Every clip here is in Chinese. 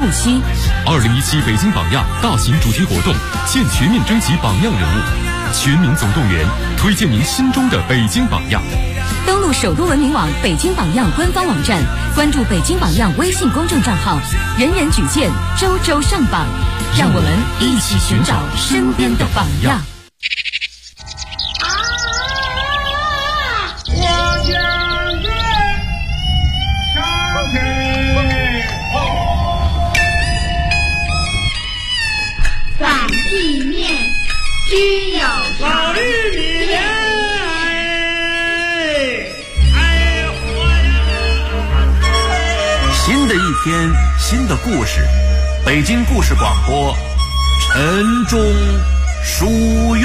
不虚。 2017北京榜样大型主题活动现全面征集榜样人物，全民总动员，推荐您心中的北京榜样。 登录首都文明网北京榜样官方网站，关注北京榜样微信公众账号，人人举荐，周周上榜，让我们一起寻找身边的榜样。 反地面只有老玉米莲， 新的一天，新的故事，北京故事广播，晨钟书院。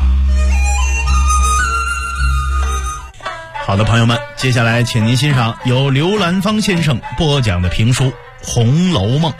好的，朋友们，接下来请您欣赏由刘兰芳先生播讲的评书《红楼梦》。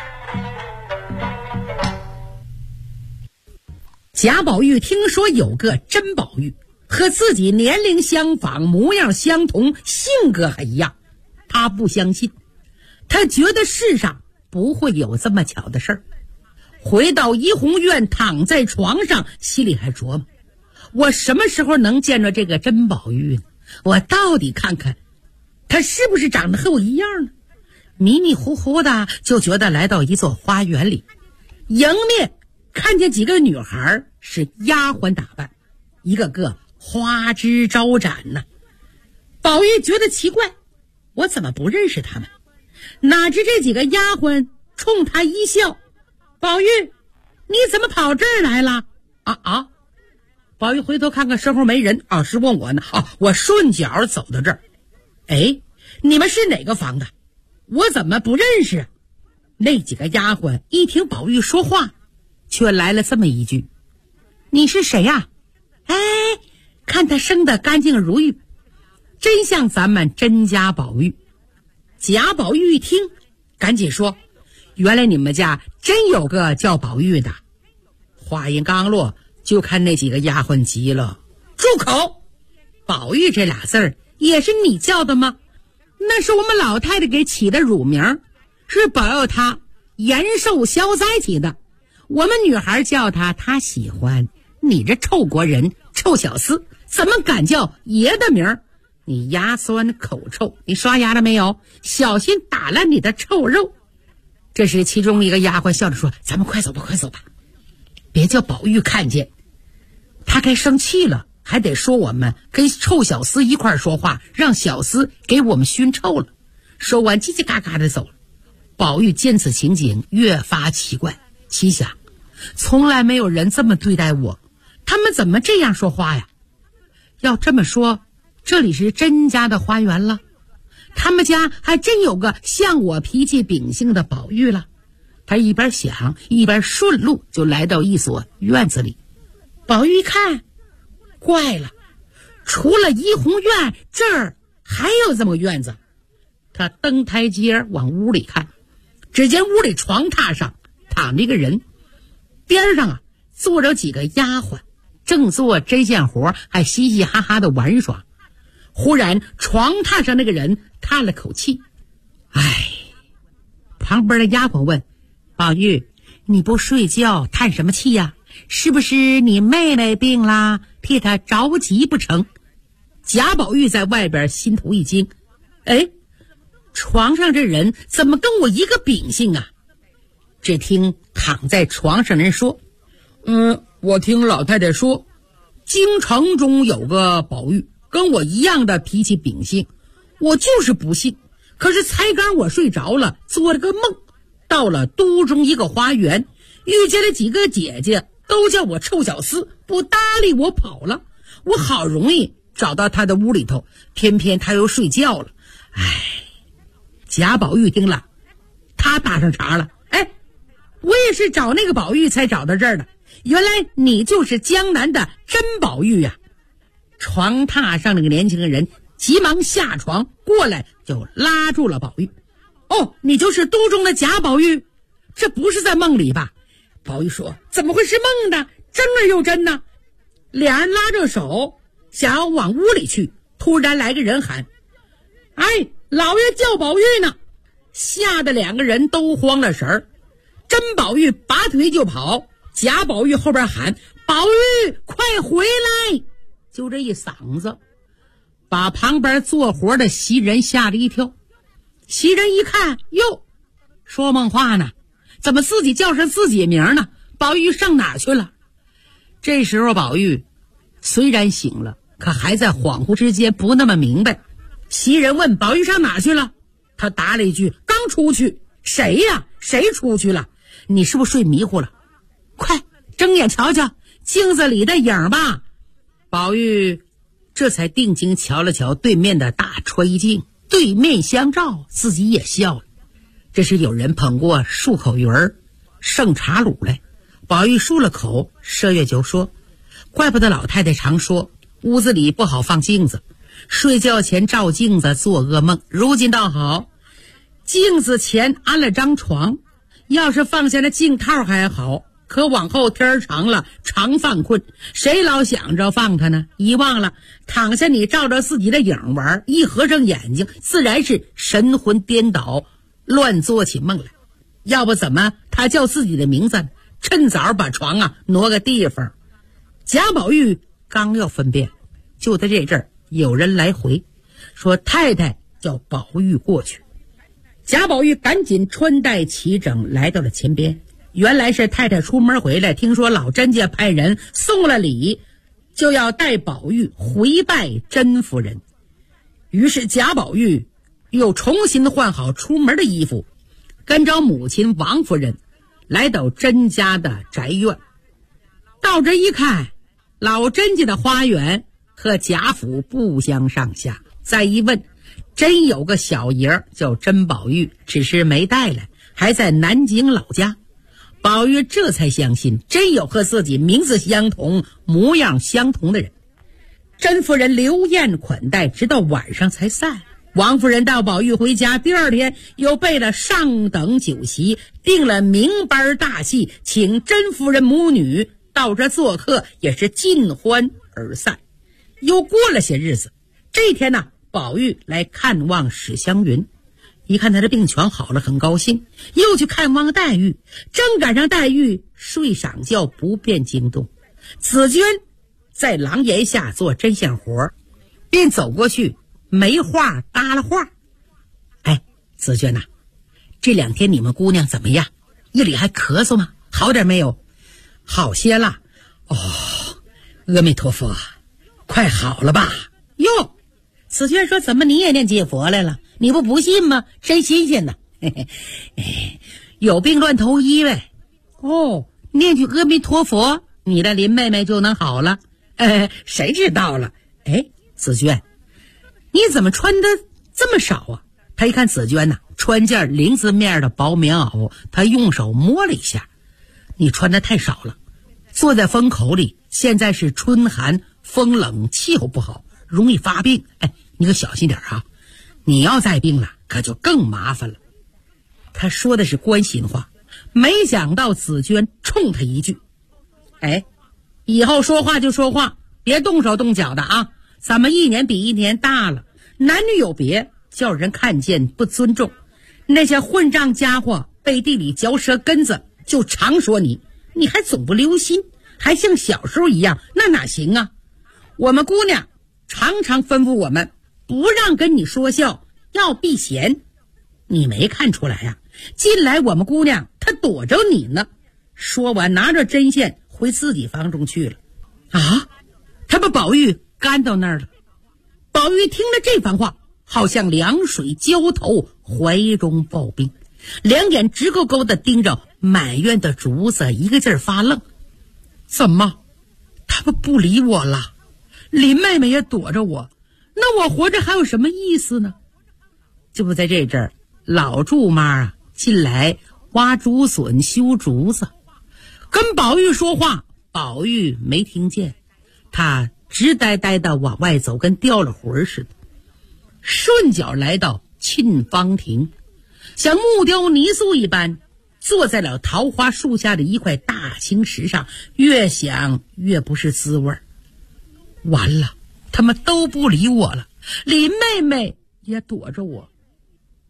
贾宝玉听说有个甄宝玉和自己年龄相仿，模样相同，性格还一样，他不相信，他觉得世上不会有这么巧的事儿。回到怡红院，躺在床上，心里还琢磨，我什么时候能见着这个甄宝玉呢？我到底看看他是不是长得和我一样呢？迷迷糊糊的就觉得来到一座花园里，迎面看见几个女孩是丫鬟打扮，一个个花枝招展呢。宝玉觉得奇怪，我怎么不认识他们？哪知这几个丫鬟冲他一笑，宝玉，你怎么跑这儿来了？宝玉回头看看身后没人，是问我呢。我顺脚走到这儿。哎，你们是哪个房的？我怎么不认识啊？那几个丫鬟一听宝玉说话，却来了这么一句，你是谁呀？看他生得干净如玉，真像咱们甄家宝玉。贾宝玉一听赶紧说，原来你们家真有个叫宝玉的。话音刚落，就看那几个丫鬟急了，住口！宝玉这俩字儿也是你叫的吗？那是我们老太太给起的乳名，是保佑她延寿消灾起的。我们女孩叫她，她喜欢。你这臭国人，臭小厮，怎么敢叫爷的名？你牙酸口臭，你刷牙了没有？小心打烂你的臭肉。这时其中一个丫鬟笑着说，咱们快走吧，快走吧，别叫宝玉看见，他该生气了，还得说我们跟臭小厮一块说话，让小厮给我们熏臭了。说完叽叽嘎嘎的走了。宝玉见此情景越发奇怪，心想，从来没有人这么对待我，他们怎么这样说话呀？要这么说，这里是甄家的花园了，他们家还真有个像我脾气秉性的宝玉了。他一边想一边顺路就来到一所院子里。宝玉一看，怪了，除了怡红院，这儿还有这么个院子。他登台阶往屋里看，只见屋里床榻上躺着一个人，边上坐着几个丫鬟，正做针线活，还嘻嘻哈哈的玩耍。忽然床榻上那个人叹了口气，旁边的丫鬟问，宝玉，你不睡觉叹什么气呀？是不是你妹妹病啦，替她着急不成？贾宝玉在外边心头一惊，床上这人怎么跟我一个秉性啊？只听躺在床上的人说，我听老太太说，京城中有个宝玉，跟我一样的脾气秉性，我就是不信。可是才刚我睡着了，做了个梦，到了都中一个花园，遇见了几个姐姐，都叫我臭小厮，不搭理我跑了。我好容易找到他的屋里头，偏偏他又睡觉了。贾宝玉听了，他打上茬了，我也是找那个宝玉才找到这儿的，原来你就是江南的甄宝玉呀。床榻上那个年轻人急忙下床过来，就拉住了宝玉。你就是都中的贾宝玉，这不是在梦里吧？宝玉说，怎么会是梦呢？真儿又真呢。俩人拉着手想要往屋里去，突然来个人喊，老爷叫宝玉呢。 吓得两个人都慌了神儿。甄宝玉拔腿就跑，贾宝玉后边喊：“宝玉，快回来！”就这一嗓子，把旁边做活的袭人吓了一跳。袭人一看，哟，说梦话呢，怎么自己叫上自己名呢？宝玉上哪去了？这时候宝玉虽然醒了，可还在恍惚之间，不那么明白。袭人问宝玉上哪去了，他答了一句：“刚出去。”谁呀？谁出去了？你是不是睡迷糊了？快睁眼瞧瞧镜子里的影吧。宝玉这才定睛瞧了瞧对面的大吹镜，对面相照，自己也笑了。这时有人捧过漱口鱼儿、剩茶卤来，宝玉漱了口，麝月就说：“怪不得老太太常说屋子里不好放镜子，睡觉前照镜子做噩梦。如今倒好，镜子前安了张床，要是放下那镜套还好，可往后天长了，常犯困，谁老想着放它呢？遗忘了，躺下你照着自己的影玩，一合上眼睛，自然是神魂颠倒，乱做起梦来。要不怎么他叫自己的名字，趁早把床挪个地方。”贾宝玉刚要分辨，就在这阵儿有人来回说太太叫宝玉过去。贾宝玉赶紧穿戴齐整，来到了前边。原来是太太出门回来，听说老甄家派人送了礼，就要带宝玉回拜甄夫人。于是贾宝玉又重新换好出门的衣服，跟着母亲王夫人来到甄家的宅院。到这一看，老甄家的花园和贾府不相上下。再一问，真有个小爷叫甄宝玉，只是没带来，还在南京老家。宝玉这才相信，真有和自己名字相同、模样相同的人。甄夫人留宴款待，直到晚上才散。王夫人到宝玉回家，第二天又备了上等酒席，定了名班大戏，请甄夫人母女到这做客，也是尽欢而散。又过了些日子，这天呢，宝玉来看望史湘云，一看他的病全好了，很高兴，又去看望黛玉，正赶上黛玉睡晌觉不便惊动。紫鹃在廊檐下做针线活，便走过去没话搭了话：“哎，紫鹃呐，这2天你们姑娘怎么样？夜里还咳嗽吗？好点没有？”“好些了。”“哦，阿弥陀佛，快好了吧？”“哟。”紫鹃说：“怎么你也念起佛来了？你不信吗？真新鲜呢！有病乱投医呗。哦，念句阿弥陀佛，你的林妹妹就能好了。谁知道了？哎，紫鹃，你怎么穿的这么少啊？”他一看紫鹃呐，穿件绫子面的薄棉袄，他用手摸了一下：“你穿的太少了，坐在风口里，现在是春寒风冷，气候不好，容易发病。你可小心点啊！你要再病了，可就更麻烦了。”他说的是关心话，没想到紫鹃冲他一句：“以后说话就说话，别动手动脚的啊！咱们一年比一年大了，男女有别，叫人看见不尊重。那些混账家伙背地里嚼舌根子，就常说你还总不留心，还像小时候一样，那哪行啊？我们姑娘常常吩咐我们，不让跟你说笑，要避嫌。你没看出来呀？近来我们姑娘她躲着你呢。”说完拿着针线回自己房中去了。他把宝玉赶到那儿了。宝玉听了这番话，好像凉水浇头，怀中抱冰，两眼直勾勾地盯着满院的竹子，一个劲儿发愣。怎么他们不理我了？林妹妹也躲着我，那我活着还有什么意思呢？就不在这阵儿，老祝妈进来挖竹笋修竹子，跟宝玉说话，宝玉没听见，他直呆呆的往外走，跟掉了魂似的。顺脚来到沁芳亭，像木雕泥塑一般坐在了桃花树下的一块大青石上，越想越不是滋味。完了，他们都不理我了，林妹妹也躲着我，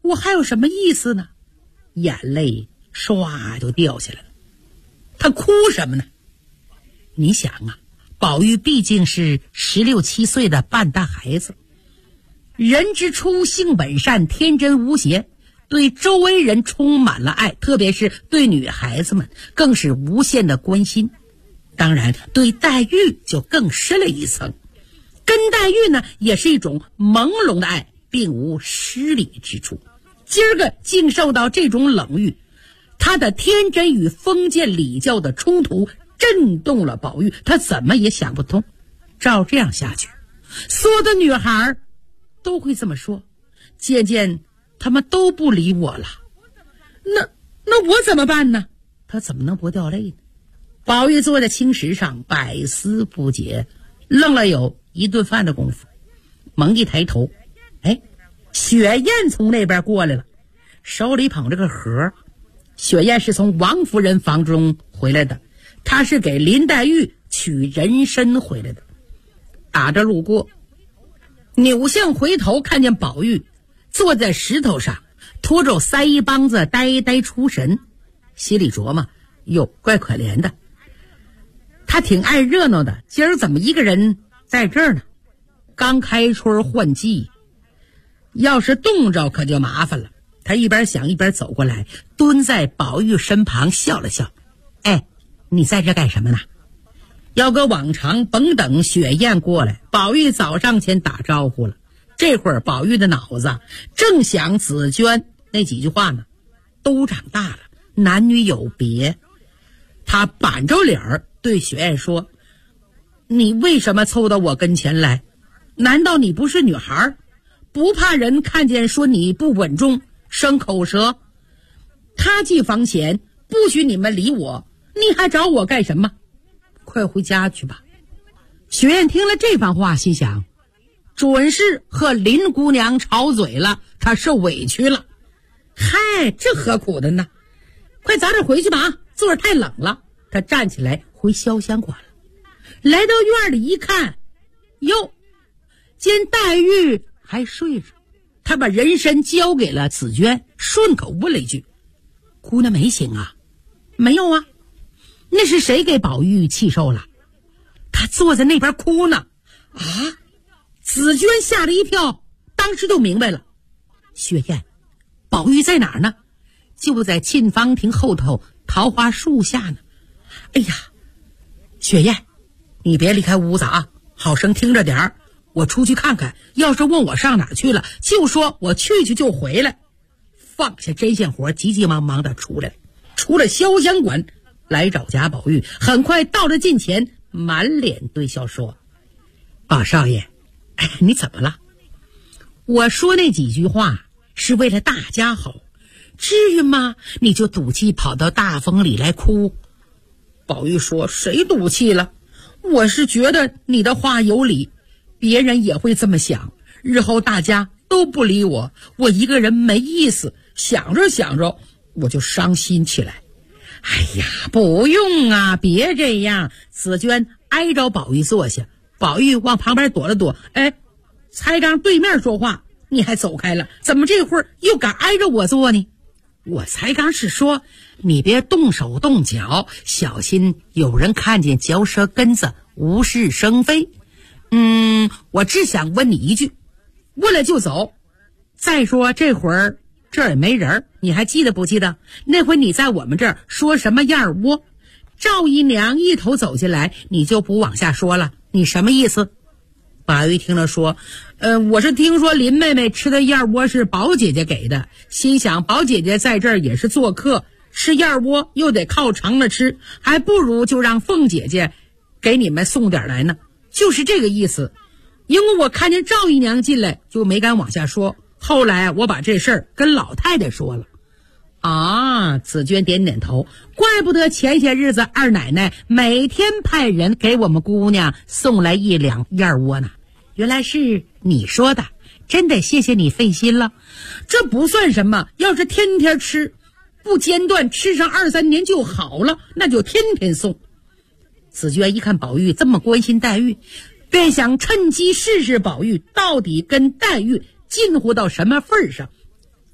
我还有什么意思呢？眼泪唰就掉下来了。他哭什么呢？你想啊，宝玉毕竟是16、17岁的半大孩子，人之初性本善，天真无邪，对周围人充满了爱，特别是对女孩子们更是无限的关心。当然对黛玉就更深了一层，跟黛玉呢也是一种朦胧的爱，并无失礼之处。今儿个竟受到这种冷遇，他的天真与封建礼教的冲突震动了宝玉，他怎么也想不通。照这样下去，所有的女孩都会这么说，渐渐他们都不理我了。那我怎么办呢？他怎么能不掉泪呢？宝玉坐在青石上百思不解，愣了有一顿饭的功夫，猛一抬头，雪雁从那边过来了，手里捧着个盒。雪雁是从王夫人房中回来的，她是给林黛玉取人参回来的。打着路过，扭向回头，看见宝玉坐在石头上，拖着腮帮子呆呆出神，心里琢磨，哟，怪可怜的。他挺爱热闹的，今儿怎么一个人在这儿呢？刚开春换季，要是冻着可就麻烦了。他一边想一边走过来，蹲在宝玉身旁笑了笑。你在这干什么呢？要搁往常，甭等雪雁过来，宝玉早上前打招呼了。这会儿宝玉的脑子正想紫娟那几句话呢，都长大了，男女有别。他板着脸儿对雪雁说，你为什么凑到我跟前来？难道你不是女孩？不怕人看见说你不稳重，生口舌？他既房前，不许你们理我，你还找我干什么？快回家去吧。雪雁听了这番话，心想，准是和林姑娘吵嘴了，她受委屈了。嗨，这何苦的呢？快早点回去吧，坐着太冷了。他站起来回潇湘馆了。来到院里一看，哟，见黛玉还睡着。他把人参交给了紫娟，顺口问了一句，姑娘没醒啊？没有啊。那是谁给宝玉气受了？他坐在那边哭呢。啊！紫娟吓了一跳，当时就明白了。雪雁，宝玉在哪儿呢？就在沁芳亭后头桃花树下呢。哎呀，雪雁，你别离开屋子啊，好生听着点儿。我出去看看，要是问我上哪儿去了，就说我去就回来。放下针线活，急急忙忙的出了潇湘馆，来找贾宝玉。很快到了近前，满脸堆笑说，宝少爷，你怎么了？我说那几句话是为了大家好，至于吗？你就赌气跑到大风里来哭。宝玉说，谁赌气了？我是觉得你的话有理，别人也会这么想，日后大家都不理我，我一个人没意思，想着想着我就伤心起来。哎呀，不用啊，别这样。紫娟挨着宝玉坐下，宝玉往旁边躲了躲，才刚对面说话，你还走开了，怎么这会儿又敢挨着我坐呢？我才刚是说你别动手动脚，小心有人看见嚼舌根子，无事生非。我只想问你一句，问了就走。再说这会儿这儿也没人，你还记得不记得那回你在我们这儿说什么燕窝？赵姨娘一头走进来，你就不往下说了，你什么意思？宝玉听了说，我是听说林妹妹吃的燕窝是宝姐姐给的，心想宝姐姐在这儿也是做客，吃燕窝又得靠尝了吃，还不如就让凤姐姐给你们送点来呢，就是这个意思。因为我看见赵姨娘进来，就没敢往下说，后来我把这事儿跟老太太说了。啊，紫娟点点头，怪不得前些日子二奶奶每天派人给我们姑娘送来1两燕窝呢，原来是你说的，真得谢谢你费心了。这不算什么，要是天天吃，不间断吃上2、3年就好了，那就天天送。紫娟一看宝玉这么关心黛玉，便想趁机试试宝玉到底跟黛玉近乎到什么份上。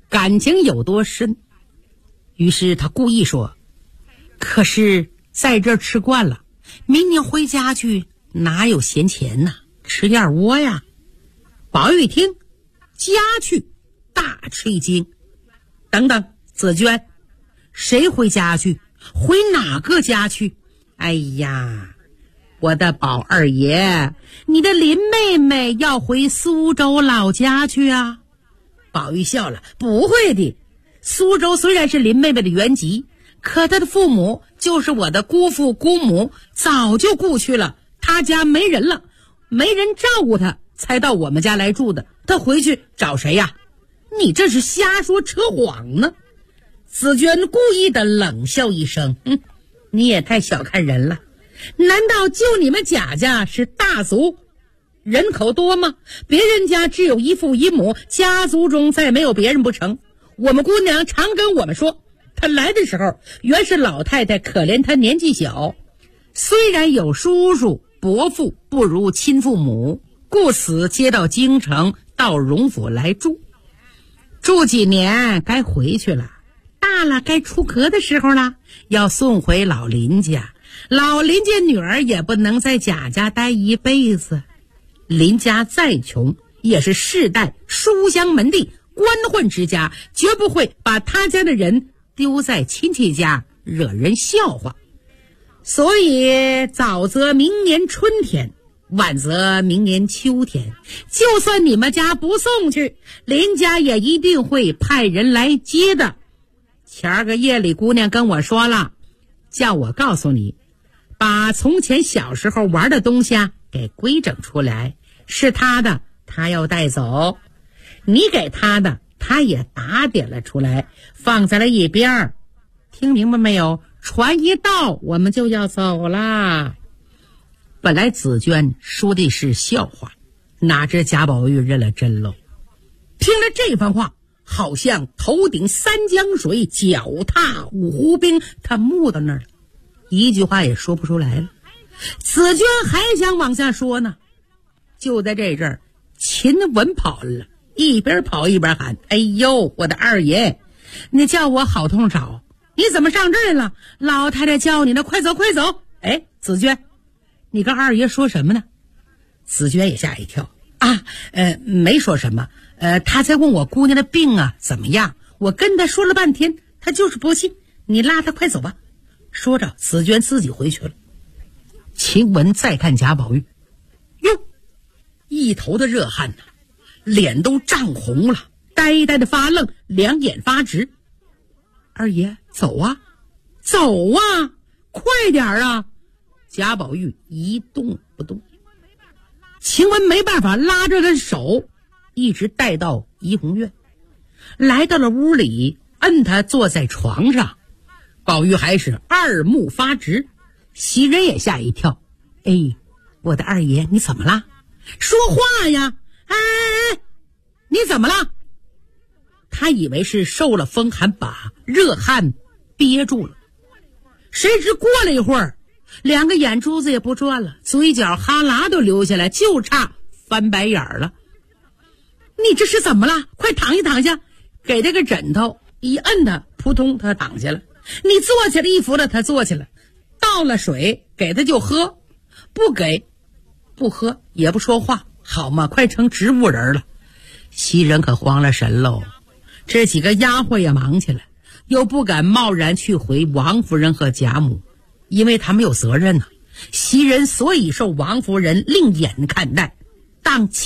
感情有多深。于是他故意说，可是在这儿吃惯了，明年回家去哪有闲钱呢？吃燕窝呀。宝玉一听家去，大吃一惊。等等，紫娟，谁回家去？回哪个家去？哎呀，我的宝二爷，你的林妹妹要回苏州老家去啊。宝玉笑了，不会的，苏州虽然是林妹妹的原籍，可她的父母就是我的姑父姑母，早就故去了，她家没人了，没人照顾她，才到我们家来住的。她回去找谁呀？你这是瞎说扯谎呢。紫娟故意的冷笑一声，你也太小看人了，难道就你们贾家是大族，人口多吗？别人家只有一父一母，家族中再没有别人不成？我们姑娘常跟我们说，她来的时候原是老太太可怜她年纪小，虽然有叔叔伯父，不如亲父母，故此接到京城到荣府来住几年，该回去了，大了该出阁的时候了，要送回老林家。老林家女儿也不能在贾家待一辈子，林家再穷也是世代书香门第官宦之家，绝不会把他家的人丢在亲戚家惹人笑话。所以早则明年春天，晚则明年秋天，就算你们家不送去，林家也一定会派人来接的。前个夜里姑娘跟我说了，叫我告诉你，把从前小时候玩的东西给规整出来，是他的他要带走，你给他的他也打点了出来，放在了一边。听明白没有？船一到我们就要走啦。本来紫娟说的是笑话，哪知贾宝玉认了真喽。听了这番话，好像头顶三江水，脚踏五湖冰，他木到那儿了，一句话也说不出来了。紫娟还想往下说呢，就在这阵儿，秦雯跑了，一边跑一边喊，哎呦，我的二爷，你叫我好痛找，你怎么上这儿来了？老太太叫你呢，快走快走。哎，紫娟，你跟二爷说什么呢？紫娟也吓一跳啊，没说什么，他在问我姑娘的病怎么样，我跟他说了半天，他就是不信，你拉他快走吧。说着紫娟自己回去了。秦雯再看贾宝玉，哟，一头的热汗脸都涨红了，呆呆的发愣，两眼发直。二爷，走啊走啊，快点啊。贾宝玉一动不动。秦雯没办法，拉着他的手一直带到怡红院，来到了屋里，摁他坐在床上。宝玉还是二目发直，袭人也吓一跳，哎，我的二爷，你怎么了？说话呀！哎，你怎么了？他以为是受了风寒，把热汗憋住了，谁知过了一会儿，两个眼珠子也不转了，嘴角哈喇都流下来，就差翻白眼了。你这是怎么了？快躺下躺下，给他个枕头一摁他，扑通他躺下了。你坐起来，一扶了他坐起来，倒了水给他就喝，不给不喝也不说话，好嘛，快成植物人了。袭人可慌了神喽，这几个丫鬟也忙起来，又不敢贸然去回王夫人和贾母，因为他们有责任袭人所以受王夫人另眼看待，当亲